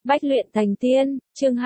Bách luyện thành tiên, chương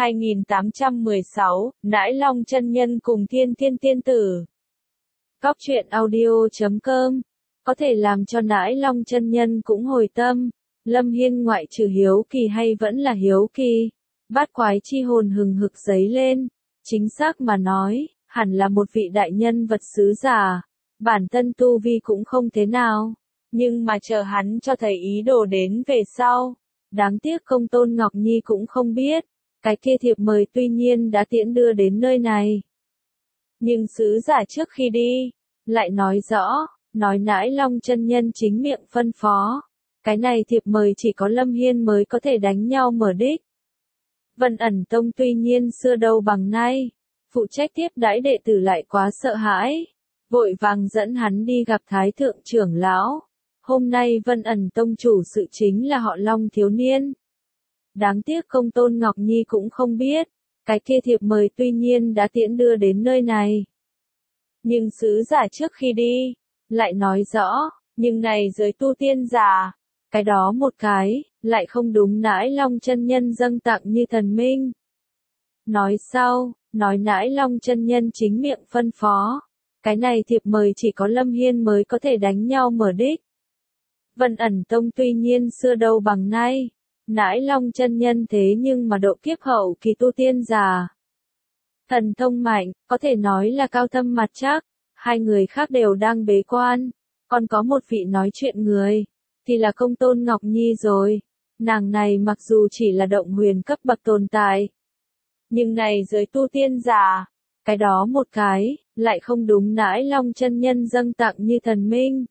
2816, Nãi Long chân nhân cùng Thiên Thiên tiên tử. Góc truyện audio.com có thể làm cho Nãi Long chân nhân cũng hồi tâm. Lâm Hiên ngoại trừ hiếu kỳ hay vẫn là hiếu kỳ? Bát quái chi hồn hừng hực dấy lên. Chính xác mà nói, hẳn là một vị đại nhân vật sứ giả. Bản thân tu vi cũng không thế nào. Nhưng mà chờ hắn cho thầy ý đồ đến về sau. Đáng tiếc Công Tôn Ngọc Nhi cũng không biết. Cái kia thiệp mời tuy nhiên đã tiễn đưa đến nơi này. Nhưng sứ giả trước khi đi, lại nói rõ, nói Nãi Long chân nhân chính miệng phân phó. Cái này thiệp mời chỉ có Lâm Hiên mới có thể đánh nhau mở đích. Vân ẩn tông tuy nhiên xưa đâu bằng nay. Phụ trách tiếp đãi đệ tử lại quá sợ hãi. Vội vàng dẫn hắn đi gặp Thái Thượng trưởng lão. Hôm nay Vân ẩn tông chủ sự chính là họ Long thiếu niên. Đáng tiếc Công Tôn Ngọc Nhi cũng không biết. Cái kia thiệp mời tuy nhiên đã tiễn đưa đến nơi này. Nhưng sứ giả trước khi đi, lại nói rõ, nhưng này giới tu tiên giả, cái đó một cái, lại không đúng Nãi Long chân nhân dâng tặng như thần minh. Nói sau, nói Nãi Long chân nhân chính miệng phân phó. Cái này thiệp mời chỉ có Lâm Hiên mới có thể đánh nhau mở đích. Vân ẩn tông tuy nhiên xưa đâu bằng nay. Nãi Long chân nhân thế nhưng mà độ kiếp hậu kỳ tu tiên giả. Thần thông mạnh, có thể nói là cao thâm mặt chắc. Hai người khác đều đang bế quan. Còn có một vị nói chuyện người, thì là Công Tôn Ngọc Nhi rồi. Nàng này mặc dù chỉ là động huyền cấp bậc tồn tại. Nhưng này giới tu tiên giả, cái đó một cái, lại không đúng Nãi Long chân nhân dâng tặng như thần minh.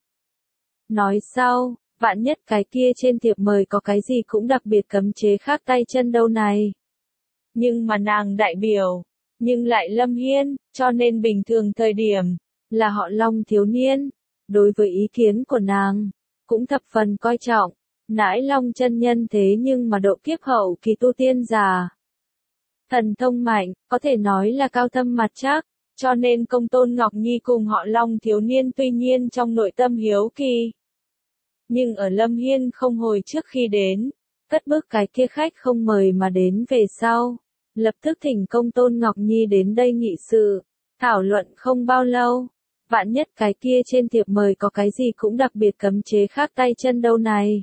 Nói sau, vạn nhất cái kia trên thiệp mời có cái gì cũng đặc biệt cấm chế khác tay chân đâu này. Nhưng mà nàng đại biểu, nhưng lại Lâm Hiên, cho nên bình thường thời điểm, là họ Long thiếu niên. Đối với ý kiến của nàng, cũng thập phần coi trọng. Nãi Long chân nhân thế nhưng mà độ kiếp hậu kỳ tu tiên giả. Thần thông mạnh, có thể nói là cao thâm mặt chắc. Cho nên Công Tôn Ngọc Nhi cùng họ Long thiếu niên tuy nhiên trong nội tâm hiếu kỳ. Nhưng ở Lâm Hiên không hồi trước khi đến, cất bước cái kia khách không mời mà đến về sau. Lập tức thỉnh Công Tôn Ngọc Nhi đến đây nghị sự, thảo luận không bao lâu. Vạn nhất cái kia trên thiệp mời có cái gì cũng đặc biệt cấm chế khác tay chân đâu này.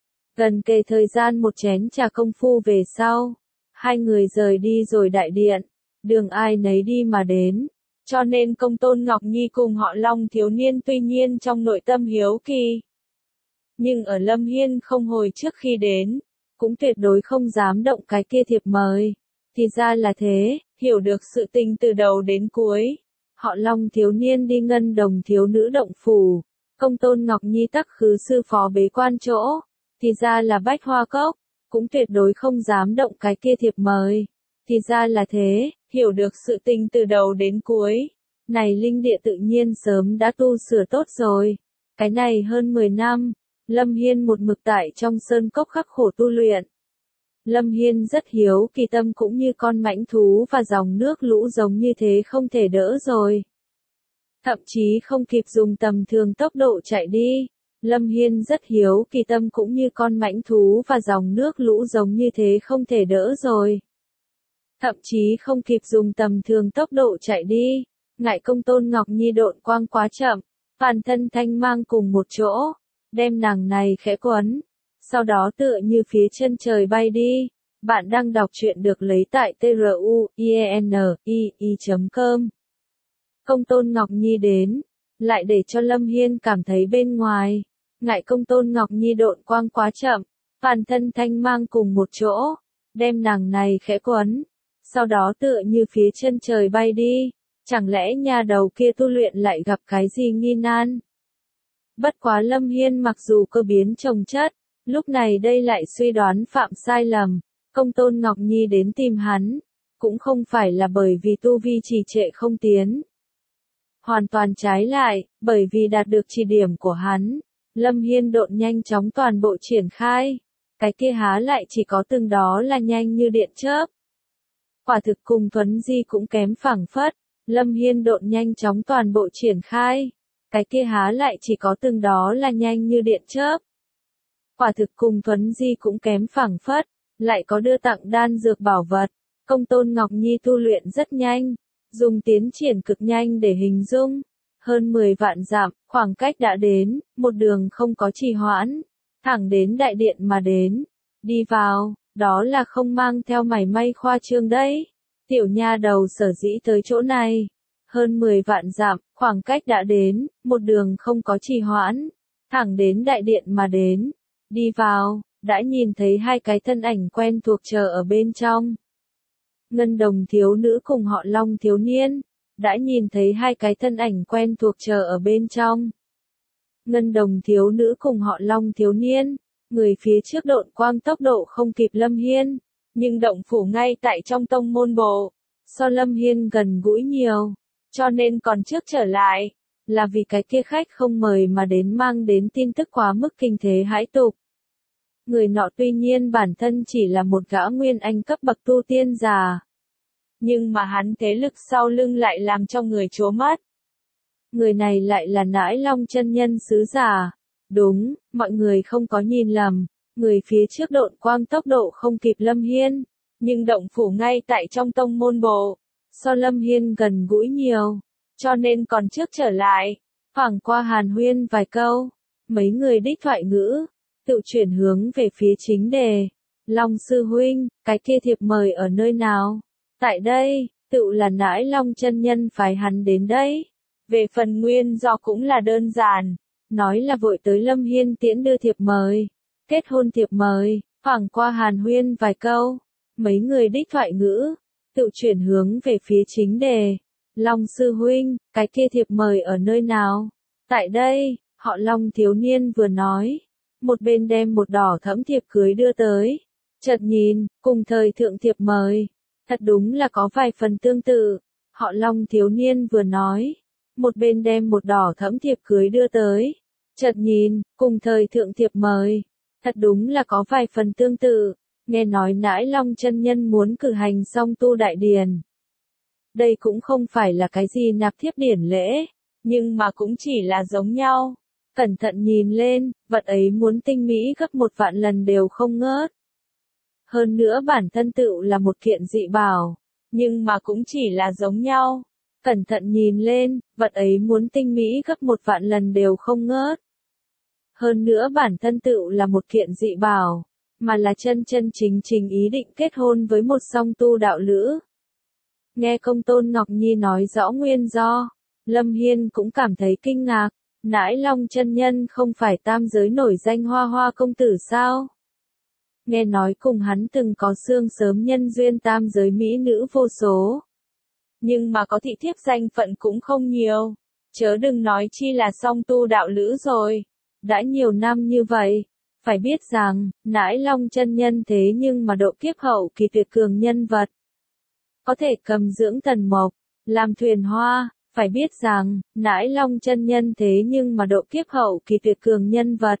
Gần kề thời gian một chén trà công phu về sau. Hai người rời đi rồi đại điện, đường ai nấy đi mà đến. Cho nên Công Tôn Ngọc Nhi cùng họ Long thiếu niên tuy nhiên trong nội tâm hiếu kỳ. Nhưng ở Lâm Hiên không hồi trước khi đến, cũng tuyệt đối không dám động cái kia thiệp mời. Thì ra là thế, hiểu được sự tình từ đầu đến cuối. Họ Long thiếu niên đi Ngân Đồng thiếu nữ động phủ. Công Tôn Ngọc Nhi tắc khứ sư phó bế quan chỗ. Thì ra là Bách Hoa Cốc, cũng tuyệt đối không dám động cái kia thiệp mời. Thì ra là thế, hiểu được sự tình từ đầu đến cuối. Này linh địa tự nhiên sớm đã tu sửa tốt rồi. Cái này hơn 10 năm, Lâm Hiên một mực tại trong sơn cốc khắc khổ tu luyện. Lâm Hiên rất hiếu kỳ tâm cũng như con mãnh thú và dòng nước lũ giống như thế không thể đỡ rồi. Thậm chí không kịp dùng tầm thường tốc độ chạy đi. Lâm Hiên rất hiếu kỳ tâm cũng như con mãnh thú và dòng nước lũ giống như thế không thể đỡ rồi. Thậm chí không kịp dùng tầm thường tốc độ chạy đi. Ngại Công Tôn Ngọc Nhi độn quang quá chậm, toàn thân thanh mang cùng một chỗ, đem nàng này khẽ quấn. Sau đó tựa như phía chân trời bay đi. Bạn đang đọc truyện được lấy tại truyenii.com. Công Tôn Ngọc Nhi đến, lại để cho Lâm Hiên cảm thấy bên ngoài. Ngại Công Tôn Ngọc Nhi độn quang quá chậm, toàn thân thanh mang cùng một chỗ, đem nàng này khẽ quấn. Sau đó tựa như phía chân trời bay đi. Chẳng lẽ nhà đầu kia tu luyện lại gặp cái gì nghi nan? Bất quá Lâm Hiên mặc dù cơ biến trồng chất, lúc này đây lại suy đoán phạm sai lầm. Công Tôn Ngọc Nhi đến tìm hắn, cũng không phải là bởi vì tu vi trì trệ không tiến. Hoàn toàn trái lại, bởi vì đạt được chỉ điểm của hắn, Lâm Hiên độn nhanh chóng toàn bộ triển khai. Cái kia há lại chỉ có từng đó là nhanh như điện chớp. Quả thực cùng Thuấn Di cũng kém phảng phất, Lâm Hiên độn nhanh chóng toàn bộ triển khai. Cái kia há lại chỉ có từng đó là nhanh như điện chớp. Quả thực cùng Thuấn Di cũng kém phảng phất, lại có đưa tặng đan dược bảo vật. Công Tôn Ngọc Nhi tu luyện rất nhanh, dùng tiến triển cực nhanh để hình dung. Hơn 10 vạn dặm, khoảng cách đã đến, một đường không có trì hoãn, thẳng đến đại điện mà đến. Đi vào, đó là không mang theo mảy may khoa trương đấy. Tiểu nha đầu sở dĩ tới chỗ này. Hơn 10 vạn dặm, khoảng cách đã đến, một đường không có trì hoãn, thẳng đến đại điện mà đến. Đi vào, đã nhìn thấy hai cái thân ảnh quen thuộc chờ ở bên trong. Ngân Đồng thiếu nữ cùng họ Long thiếu niên, đã nhìn thấy hai cái thân ảnh quen thuộc chờ ở bên trong. Ngân Đồng thiếu nữ cùng họ Long thiếu niên, người phía trước độn quang tốc độ không kịp Lâm Hiên, nhưng động phủ ngay tại trong tông môn bộ, so Lâm Hiên gần gũi nhiều, cho nên còn trước trở lại, là vì cái kia khách không mời mà đến mang đến tin tức quá mức kinh thế hãi tục. Người nọ tuy nhiên bản thân chỉ là một gã nguyên anh cấp bậc tu tiên già, nhưng mà hắn thế lực sau lưng lại làm cho người trố mắt. Người này lại là Nãi Long chân nhân sứ giả. Đúng, mọi người không có nhìn lầm, người phía trước độn quang tốc độ không kịp Lâm Hiên, nhưng động phủ ngay tại trong tông môn bộ, so Lâm Hiên gần gũi nhiều, cho nên còn trước trở lại, thoảng qua hàn huyên vài câu, mấy người đích thoại ngữ, tự chuyển hướng về phía chính đề. Long sư huynh, cái kia thiệp mời ở nơi nào? Tại đây, tự là Nãi Long chân nhân phái hắn đến đây. Về phần nguyên do cũng là đơn giản, nói là vội tới Lâm Hiên tiễn đưa thiệp mời, kết hôn thiệp mời, thoảng qua hàn huyên vài câu, mấy người đích thoại ngữ, tự chuyển hướng về phía chính đề. Long sư huynh, cái kia thiệp mời ở nơi nào? Tại đây, họ Long thiếu niên vừa nói, một bên đem một đỏ thẫm thiệp cưới đưa tới, chợt nhìn, cùng thời thượng thiệp mời, thật đúng là có vài phần tương tự, họ Long thiếu niên vừa nói, một bên đem một đỏ thẫm thiệp cưới đưa tới, chợt nhìn, cùng thời thượng thiệp mời, thật đúng là có vài phần tương tự, nghe nói Nãi Long chân nhân muốn cử hành song tu đại điền. Đây cũng không phải là cái gì nạp thiếp điển lễ, nhưng mà cũng chỉ là giống nhau. Cẩn thận nhìn lên, vật ấy muốn tinh mỹ gấp 1 vạn lần đều không ngớt. Hơn nữa bản thân tựu là một kiện dị bảo, nhưng mà cũng chỉ là giống nhau. Cẩn thận nhìn lên, vật ấy muốn tinh mỹ gấp 1 vạn lần đều không ngớt. Hơn nữa bản thân tựu là một kiện dị bảo, mà là chân chân chính chính ý định kết hôn với một song tu đạo lữ. Nghe Công Tôn Ngọc Nhi nói rõ nguyên do, Lâm Hiên cũng cảm thấy kinh ngạc, Nãi Long chân nhân không phải tam giới nổi danh Hoa Hoa công tử sao? Nghe nói cùng hắn từng có xương sớm nhân duyên tam giới mỹ nữ vô số. Nhưng mà có thị thiếp danh phận cũng không nhiều, chớ đừng nói chi là song tu đạo lữ rồi. Đã nhiều năm như vậy, phải biết rằng, Nãi Long chân nhân thế nhưng mà độ kiếp hậu kỳ tuyệt cường nhân vật. Có thể cầm dưỡng thần mộc, làm thuyền hoa, phải biết rằng, Nãi Long chân nhân thế nhưng mà độ kiếp hậu kỳ tuyệt cường nhân vật.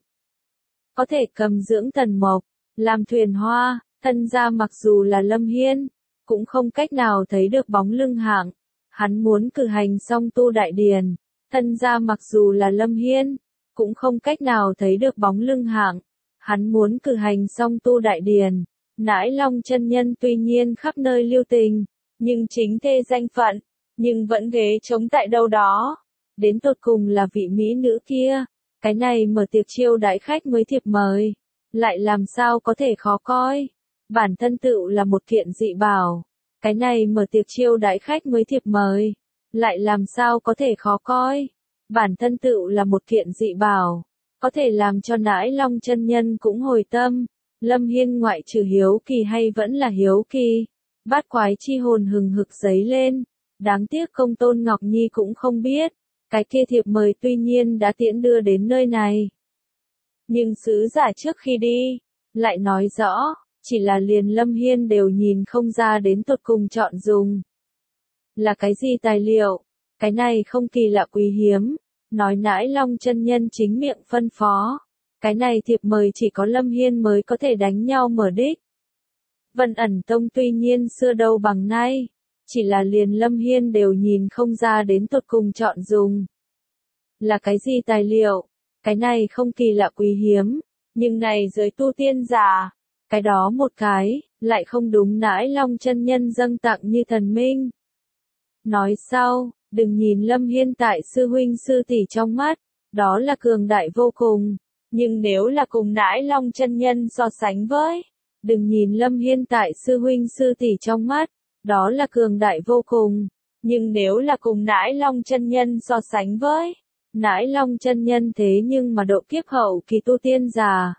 Có thể cầm dưỡng thần mộc, làm thuyền hoa, thân ra mặc dù là Lâm Hiên, cũng không cách nào thấy được bóng lưng hạng. Hắn muốn cử hành song tu đại điền, thân ra mặc dù là Lâm Hiên, cũng không cách nào thấy được bóng lưng hạng. Hắn muốn cử hành song tu đại điền, Nãi Long chân nhân tuy nhiên khắp nơi lưu tình, nhưng chính thê danh phận, nhưng vẫn ghế trống tại đâu đó. Đến tột cùng là vị mỹ nữ kia, cái này mở tiệc chiêu đãi khách mới thiệp mời, lại làm sao có thể khó coi. Bản thân tựu là một kiện dị bảo, cái này mở tiệc chiêu đãi khách mới thiệp mời, lại làm sao có thể khó coi. Bản thân tựu là một kiện dị bảo, có thể làm cho Nãi Long chân nhân cũng hồi tâm. Lâm Hiên ngoại trừ hiếu kỳ hay vẫn là hiếu kỳ, bát quái chi hồn hừng hực dấy lên. Đáng tiếc Công Tôn Ngọc Nhi cũng không biết, cái kia thiệp mời tuy nhiên đã tiễn đưa đến nơi này. Nhưng sứ giả trước khi đi, lại nói rõ, chỉ là liền Lâm Hiên đều nhìn không ra đến tột cùng chọn dùng. Là cái gì tài liệu? Cái này không kỳ lạ quý hiếm, nói Nãi Long chân nhân chính miệng phân phó. Cái này thiệp mời chỉ có Lâm Hiên mới có thể đánh nhau mở đích. Vân Ẩn Tông tuy nhiên xưa đâu bằng nay, chỉ là liền Lâm Hiên đều nhìn không ra đến tột cùng chọn dùng. Là cái gì tài liệu? Cái này không kỳ lạ quý hiếm, nhưng này giới tu tiên giả, Cái đó một cái, lại không đúng Nãi Long chân nhân dâng tặng như thần minh. Nói sau, đừng nhìn Lâm Hiên tại sư huynh sư tỷ trong mắt, đó là cường đại vô cùng, nhưng nếu là cùng Nãi Long chân nhân so sánh với, đừng nhìn Lâm Hiên tại sư huynh sư tỷ trong mắt, đó là cường đại vô cùng, nhưng nếu là cùng Nãi Long chân nhân so sánh với, Nãi Long chân nhân thế nhưng mà độ kiếp hậu kỳ tu tiên giả.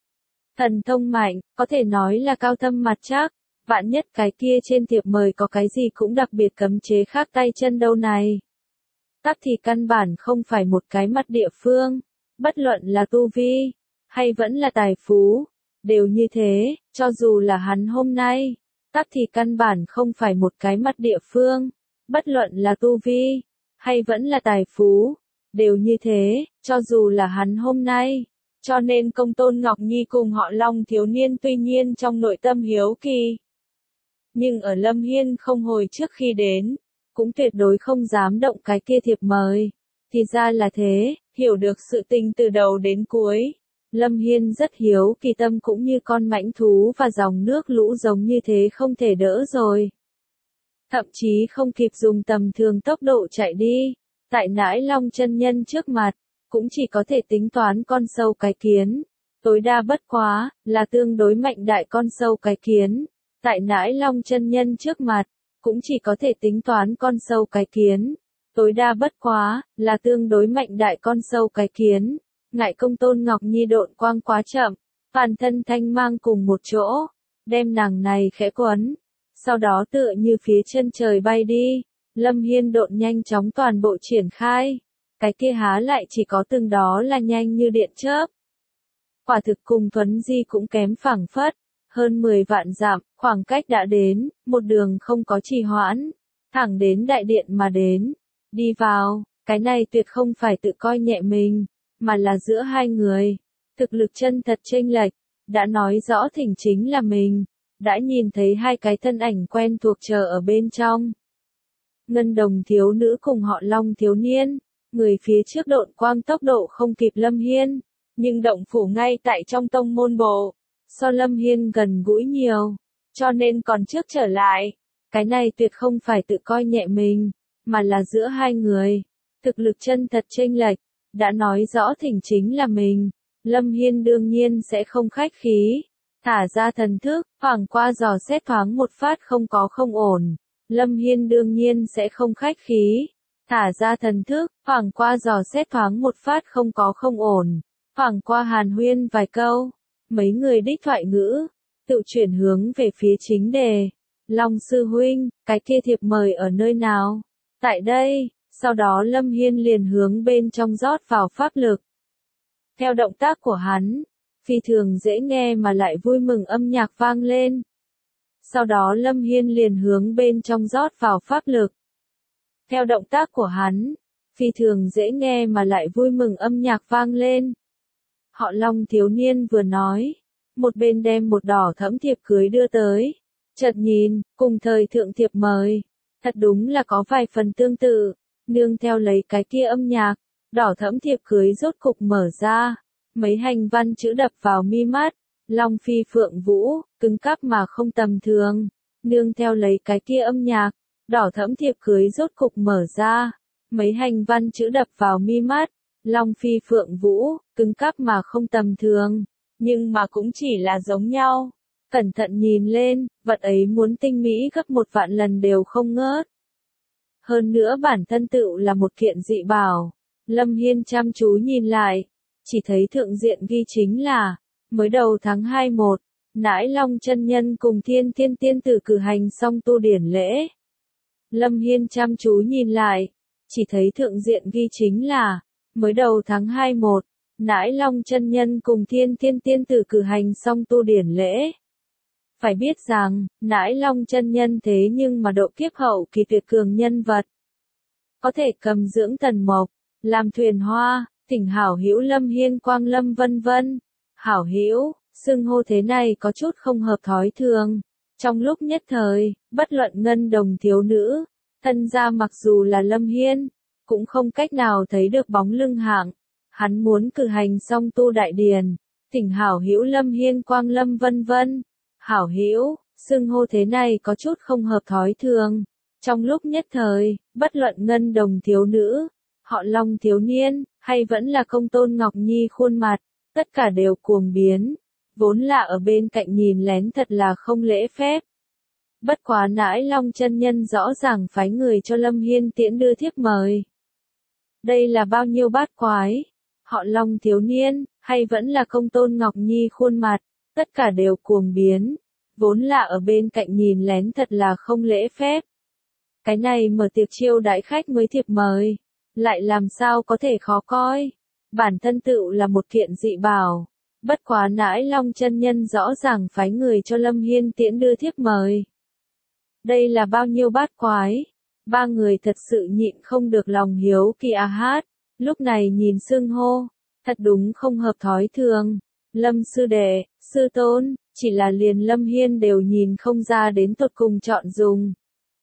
Thần thông mạnh, có thể nói là cao thâm mặt chắc, vạn nhất cái kia trên thiệp mời có cái gì cũng đặc biệt cấm chế khác tay chân đâu này. Tắc thì căn bản không phải một cái mặt địa phương, bất luận là tu vi, hay vẫn là tài phú, đều như thế, cho dù là hắn hôm nay, tắc thì căn bản không phải một cái mặt địa phương, bất luận là tu vi, hay vẫn là tài phú, đều như thế, cho dù là hắn hôm nay. Cho nên Công Tôn Ngọc Nhi cùng họ Long thiếu niên tuy nhiên trong nội tâm hiếu kỳ. Nhưng ở Lâm Hiên không hồi trước khi đến, cũng tuyệt đối không dám động cái kia thiệp mời. Thì ra là thế, hiểu được sự tình từ đầu đến cuối. Lâm Hiên rất hiếu kỳ, tâm cũng như con mãnh thú và dòng nước lũ giống như thế không thể đỡ rồi. Thậm chí không kịp dùng tầm thường tốc độ chạy đi, tại Nãi Long chân nhân trước mặt, cũng chỉ có thể tính toán con sâu cái kiến. Tối đa bất quá, là tương đối mạnh đại con sâu cái kiến. Tại Nãi Long chân nhân trước mặt, cũng chỉ có thể tính toán con sâu cái kiến. Tối đa bất quá, là tương đối mạnh đại con sâu cái kiến. Ngại Công Tôn Ngọc Nhi độn quang quá chậm, toàn thân thanh mang cùng một chỗ, đem nàng này khẽ quấn. Sau đó tựa như phía chân trời bay đi, Lâm Hiên độn nhanh chóng toàn bộ triển khai. Cái kia há lại chỉ có từng đó là nhanh như điện chớp. Quả thực cùng Thuấn Di cũng kém phảng phất, hơn 10 vạn dặm, khoảng cách đã đến, một đường không có trì hoãn, thẳng đến đại điện mà đến. Đi vào, cái này tuyệt không phải tự coi nhẹ mình, mà là giữa hai người. Thực lực chân thật chênh lệch, đã nói rõ thỉnh chính là mình, đã nhìn thấy hai cái thân ảnh quen thuộc chờ ở bên trong. Ngân Đồng thiếu nữ cùng họ Long thiếu niên. Người phía trước độn quang tốc độ không kịp Lâm Hiên, nhưng động phủ ngay tại trong tông môn bộ, so Lâm Hiên gần gũi nhiều, cho nên còn trước trở lại. Cái này tuyệt không phải tự coi nhẹ mình, mà là giữa hai người. Thực lực chân thật chênh lệch, đã nói rõ thỉnh chính là mình. Lâm Hiên đương nhiên sẽ không khách khí, thả ra thần thức, thoảng qua dò xét thoáng một phát không có không ổn. Lâm Hiên đương nhiên sẽ không khách khí. Thả ra thần thức, thoảng qua dò xét thoáng một phát không có không ổn, thoảng qua hàn huyên vài câu, mấy người đích thoại ngữ, tự chuyển hướng về phía chính đề. Long sư huynh, cái kia thiệp mời ở nơi nào? Tại đây, sau đó Lâm Hiên liền hướng bên trong rót vào pháp lực. Theo động tác của hắn, phi thường dễ nghe mà lại vui mừng âm nhạc vang lên. Sau đó Lâm Hiên liền hướng bên trong rót vào pháp lực. Theo động tác của hắn, phi thường dễ nghe mà lại vui mừng âm nhạc vang lên. Họ Long thiếu niên vừa nói, một bên đem một đỏ thẫm thiệp cưới đưa tới. Chợt nhìn, cùng thời thượng thiệp mời, thật đúng là có vài phần tương tự, nương theo lấy cái kia âm nhạc, đỏ thẫm thiệp cưới rốt cục mở ra, mấy hành văn chữ đập vào mi mắt, Long phi phượng vũ, cứng cáp mà không tầm thường, nương theo lấy cái kia âm nhạc. Đỏ thẫm thiệp cưới rốt cục mở ra, mấy hành văn chữ đập vào mi mắt, Long phi phượng vũ, cứng cáp mà không tầm thường, nhưng mà cũng chỉ là giống nhau. Cẩn thận nhìn lên, vật ấy muốn tinh mỹ gấp 1 vạn lần đều không ngớt. Hơn nữa bản thân tựu là một kiện dị bảo. Lâm Hiên chăm chú nhìn lại, chỉ thấy thượng diện ghi chính là, mới đầu tháng 21, Nãi Long chân nhân cùng Thiên Thiên tiên tử cử hành xong tu điển lễ. Lâm Hiên chăm chú nhìn lại, chỉ thấy thượng diện ghi chính là, mới đầu tháng 21, Nãi Long chân nhân cùng Thiên Thiên tiên tử cử hành xong tu điển lễ. Phải biết rằng, Nãi Long chân nhân thế nhưng mà độ kiếp hậu kỳ tuyệt cường nhân vật. Có thể cầm dưỡng thần mộc, làm thuyền hoa, thỉnh hảo hữu Lâm Hiên quang lâm vân vân. Hảo hữu, xưng hô thế này có chút không hợp thói thường. Trong lúc nhất thời, bất luận Ngân Đồng thiếu nữ, thân gia mặc dù là Lâm Hiên, cũng không cách nào thấy được bóng lưng hạng. Hắn muốn cử hành xong tu đại điển, Thỉnh hảo hữu Lâm Hiên Quang Lâm vân vân. Hảo hữu, xưng hô thế này có chút không hợp thói thường. Trong lúc nhất thời, bất luận Ngân Đồng thiếu nữ, họ Long thiếu niên, hay vẫn là Công Tôn Ngọc Nhi khuôn mặt, tất cả đều cuồng biến. Vốn là ở bên cạnh nhìn lén thật là không lễ phép. Bất quá nãi Long chân nhân rõ ràng phái người cho Lâm Hiên tiễn đưa thiếp mời. Đây là bao nhiêu bát quái? Họ Long thiếu niên, hay vẫn là Công Tôn Ngọc Nhi khuôn mặt, tất cả đều cuồng biến. Vốn là ở bên cạnh nhìn lén thật là không lễ phép. Cái này mở tiệc chiêu đãi khách mới thiệp mời, lại làm sao có thể khó coi. Bản thân tựu là một kiện dị bảo. Bất quá nãi Long chân nhân rõ ràng phái người cho Lâm Hiên tiễn đưa thiếp mời. Đây là bao nhiêu bát quái? Ba người thật sự nhịn không được lòng hiếu kỳ hát. Lúc này nhìn xưng hô, thật đúng không hợp thói thường. Lâm sư đệ, sư tôn, chỉ là liền Lâm Hiên đều nhìn không ra đến tột cùng chọn dùng.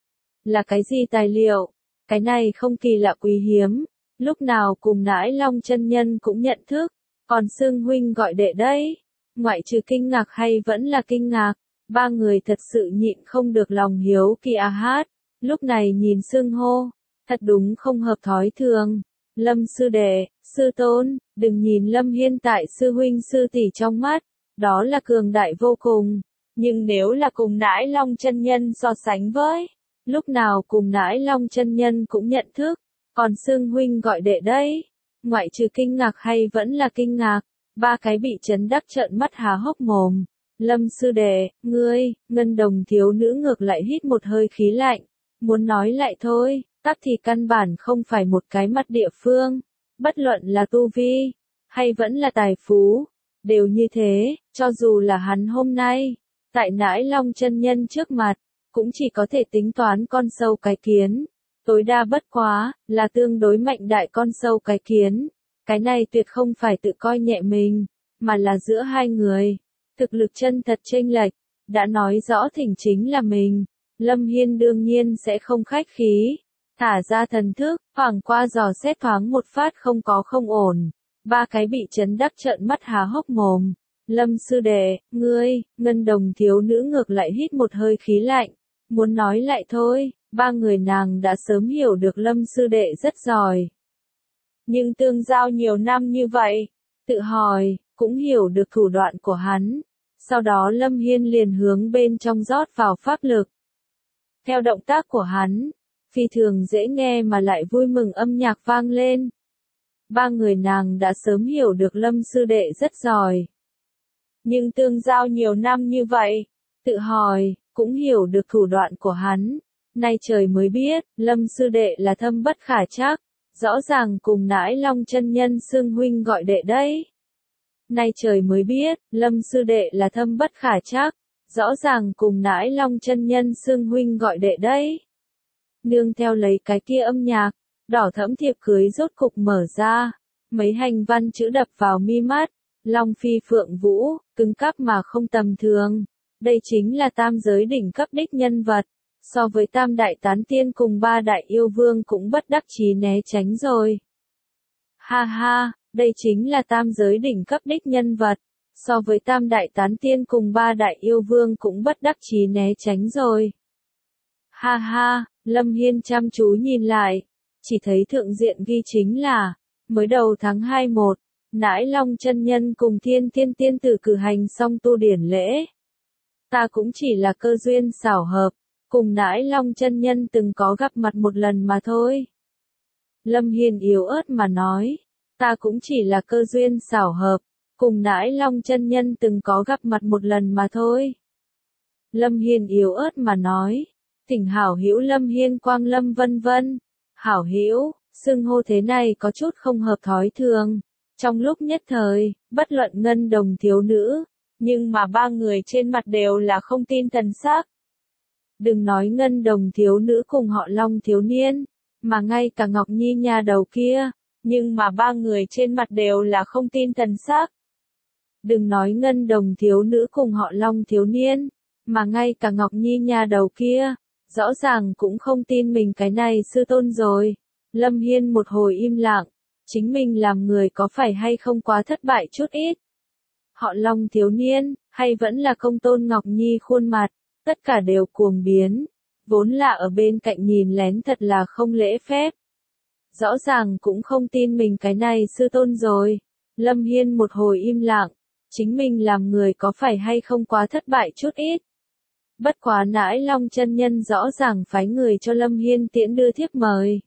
Là cái gì tài liệu? Cái này không kỳ lạ quý hiếm. Lúc nào cùng nãi Long chân nhân cũng nhận thức. Còn xưng huynh gọi đệ đấy. Ngoại trừ kinh ngạc hay vẫn là kinh ngạc. Ba người thật sự nhịn không được lòng hiếu kỳ hát. Lúc này nhìn xưng hô, thật đúng không hợp thói thường. Lâm sư đệ, sư tôn, đừng nhìn Lâm Hiên tại sư huynh sư tỷ trong mắt, đó là cường đại vô cùng. Nhưng nếu là cùng nãi Long chân nhân so sánh với, lúc nào cùng nãi Long chân nhân cũng nhận thức, còn xưng huynh gọi đệ đấy. Ngoại trừ kinh ngạc hay vẫn là kinh ngạc, ba cái bị chấn đắc trợn mắt há hốc mồm. Lâm sư đệ, ngươi, Ngân Đồng thiếu nữ ngược lại hít một hơi khí lạnh, muốn nói lại thôi, tắc thì căn bản không phải một cái mặt địa phương, bất luận là tu vi, hay vẫn là tài phú, đều như thế, cho dù là hắn hôm nay, tại nãi Long chân nhân trước mặt, cũng chỉ có thể tính toán con sâu cái kiến, tối đa bất quá, là tương đối mạnh đại con sâu cái kiến, cái này tuyệt không phải tự coi nhẹ mình, mà là giữa hai người. Thực lực chân thật chênh lệch, đã nói rõ thỉnh chính là mình. Lâm Hiên đương nhiên sẽ không khách khí. Thả ra thần thức, thoảng qua dò xét thoáng một phát không ổn. Ba cái bị chấn đắc trợn mắt há hốc mồm. Lâm sư đệ, ngươi, Ngân Đồng thiếu nữ ngược lại hít một hơi khí lạnh. Muốn nói lại thôi, ba người nàng đã sớm hiểu được Lâm sư đệ rất giỏi. Nhưng tương giao nhiều năm như vậy, tự hỏi, cũng hiểu được thủ đoạn của hắn. Sau đó Lâm Hiên liền hướng bên trong rót vào pháp lực. Theo động tác của hắn, phi thường dễ nghe mà lại vui mừng âm nhạc vang lên. Ba người nàng đã sớm hiểu được Lâm sư đệ rất giỏi. Nhưng tương giao nhiều năm như vậy, tự hỏi, cũng hiểu được thủ đoạn của hắn. Nay trời mới biết, Lâm sư đệ là thâm bất khả trắc, rõ ràng cùng nãi Long chân nhân xưng huynh gọi đệ đấy. Nay trời mới biết, Lâm sư đệ là thâm bất khả trắc, rõ ràng cùng nãi Long chân nhân xưng huynh gọi đệ đấy. Nương theo lấy cái kia âm nhạc, đỏ thẫm thiệp cưới rốt cục mở ra, mấy hành văn chữ đập vào mi mắt, Long phi phượng vũ, cứng cáp mà không tầm thường. Đây chính là tam giới đỉnh cấp đích nhân vật, so với tam đại tán tiên cùng ba đại yêu vương cũng bất đắc chí né tránh rồi. Ha ha, đây chính là tam giới đỉnh cấp đích nhân vật, so với tam đại tán tiên cùng ba đại yêu vương cũng bất đắc chí né tránh rồi. Ha ha, Lâm Hiên chăm chú nhìn lại, chỉ thấy thượng diện ghi chính là, mới đầu tháng 21, nãi Long chân nhân cùng Thiên Thiên tiên tử cử hành xong tu điển lễ. Ta cũng chỉ là cơ duyên xảo hợp, cùng nãi Long chân nhân từng có gặp mặt một lần mà thôi. Lâm Hiên yếu ớt mà nói, ta cũng chỉ là cơ duyên xảo hợp, cùng nãi Long chân nhân từng có gặp mặt một lần mà thôi. Lâm Hiên yếu ớt mà nói, thỉnh hảo hữu Lâm Hiên Quang Lâm vân vân. Hảo hữu, xưng hô thế này có chút không hợp thói thường. Trong lúc nhất thời, bất luận Ngân Đồng thiếu nữ, nhưng mà ba người trên mặt đều là không tin thần sắc. Đừng nói Ngân Đồng thiếu nữ cùng họ Long thiếu niên, mà ngay cả Ngọc Nhi nhà đầu kia, nhưng mà ba người trên mặt đều là không tin thần sắc. Đừng nói Ngân Đồng thiếu nữ cùng họ Long thiếu niên, mà ngay cả Ngọc Nhi nhà đầu kia, rõ ràng cũng không tin mình cái này sư tôn rồi. Lâm Hiên một hồi im lặng, chính mình làm người có phải hay không quá thất bại chút ít. họ Long thiếu niên, hay vẫn là công tôn Ngọc Nhi khuôn mặt, tất cả đều cuồng biến. Vốn là ở bên cạnh nhìn lén thật là không lễ phép. Rõ ràng cũng không tin mình cái này sư tôn rồi. Lâm Hiên một hồi im lặng, chính mình làm người có phải hay không quá thất bại chút ít. Bất quá nãi Long chân nhân rõ ràng phái người cho Lâm Hiên tiễn đưa thiếp mời.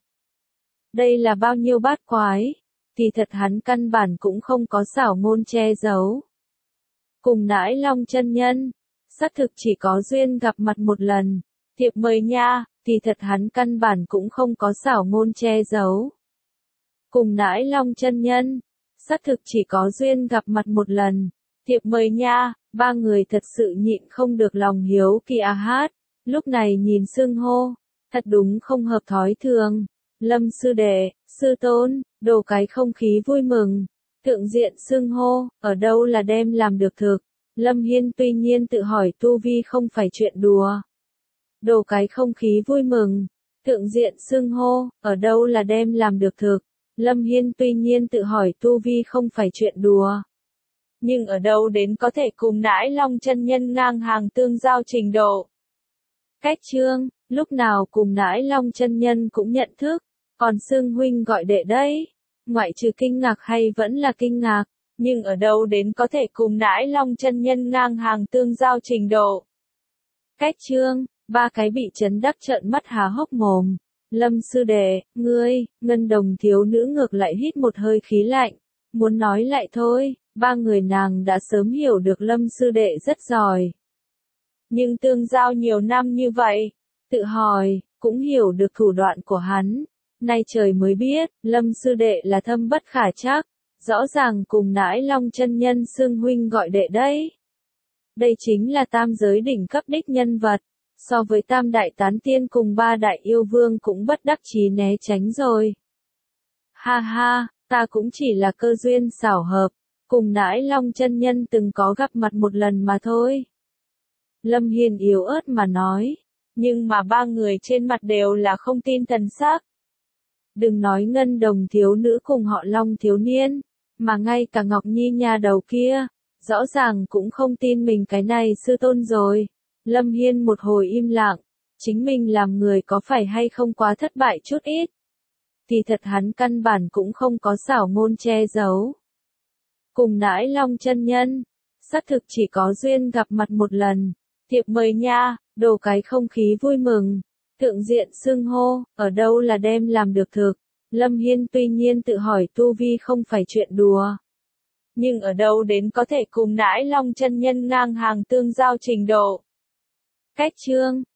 Đây là bao nhiêu bát quái, thì thật hắn căn bản cũng không có xảo ngôn che giấu. Cùng nãi Long chân nhân, xác thực chỉ có duyên gặp mặt một lần, thiệp mời nha, thì thật hắn căn bản cũng không có xảo ngôn che giấu. Cùng nãi Long chân nhân, xác thực chỉ có duyên gặp mặt một lần, thiệp mời nha, ba người thật sự nhịn không được lòng hiếu kỳ hát, lúc này nhìn xưng hô, thật đúng không hợp thói thường. Lâm sư đệ, sư tôn, đồ cái không khí vui mừng, thượng diện xưng hô, ở đâu là đem làm được thực. Lâm Hiên tuy nhiên tự hỏi tu vi không phải chuyện đùa. Đồ cái không khí vui mừng, thượng diện xưng hô, ở đâu là đem làm được thực. Lâm Hiên tuy nhiên tự hỏi tu vi không phải chuyện đùa. Nhưng ở đâu đến có thể cùng nãi Long chân nhân ngang hàng tương giao trình độ. Cách chương, lúc nào cùng nãi Long chân nhân cũng nhận thức, còn xưng huynh gọi đệ đấy. Ngoại trừ kinh ngạc hay vẫn là kinh ngạc, nhưng ở đâu đến có thể cùng nãi Long chân nhân ngang hàng tương giao trình độ. Cách chương, ba cái bị chấn đắc trợn mắt há hốc mồm. Lâm sư đệ, ngươi, Ngân Đồng thiếu nữ ngược lại hít một hơi khí lạnh, muốn nói lại thôi, ba người nàng đã sớm hiểu được Lâm sư đệ rất giỏi. Nhưng tương giao nhiều năm như vậy, tự hỏi, cũng hiểu được thủ đoạn của hắn. Nay trời mới biết, Lâm sư đệ là thâm bất khả trắc, rõ ràng cùng nãi Long chân nhân xưng huynh gọi đệ đấy. Đây chính là tam giới đỉnh cấp đích nhân vật, so với tam đại tán tiên cùng ba đại yêu vương cũng bất đắc chí né tránh rồi. Ha ha, ta cũng chỉ là cơ duyên xảo hợp, cùng nãi Long chân nhân từng có gặp mặt một lần mà thôi. Lâm Hiên yếu ớt mà nói, nhưng mà ba người trên mặt đều là không tin thần sắc. Đừng nói Ngân Đồng thiếu nữ cùng họ Long thiếu niên, mà ngay cả Ngọc Nhi nhà đầu kia, rõ ràng cũng không tin mình cái này sư tôn rồi. Lâm Hiên một hồi im lặng, chính mình làm người có phải hay không quá thất bại chút ít. Thì thật hắn căn bản cũng không có xảo ngôn che giấu. Cùng nãi Long chân nhân, xác thực chỉ có duyên gặp mặt một lần, thiệp mời nha, đồ cái không khí vui mừng. Thượng diện xưng hô, ở đâu là đem làm được thực. Lâm Hiên tuy nhiên tự hỏi tu vi không phải chuyện đùa. Nhưng ở đâu đến có thể cùng nãi Long chân nhân ngang hàng tương giao trình độ. Cách chương,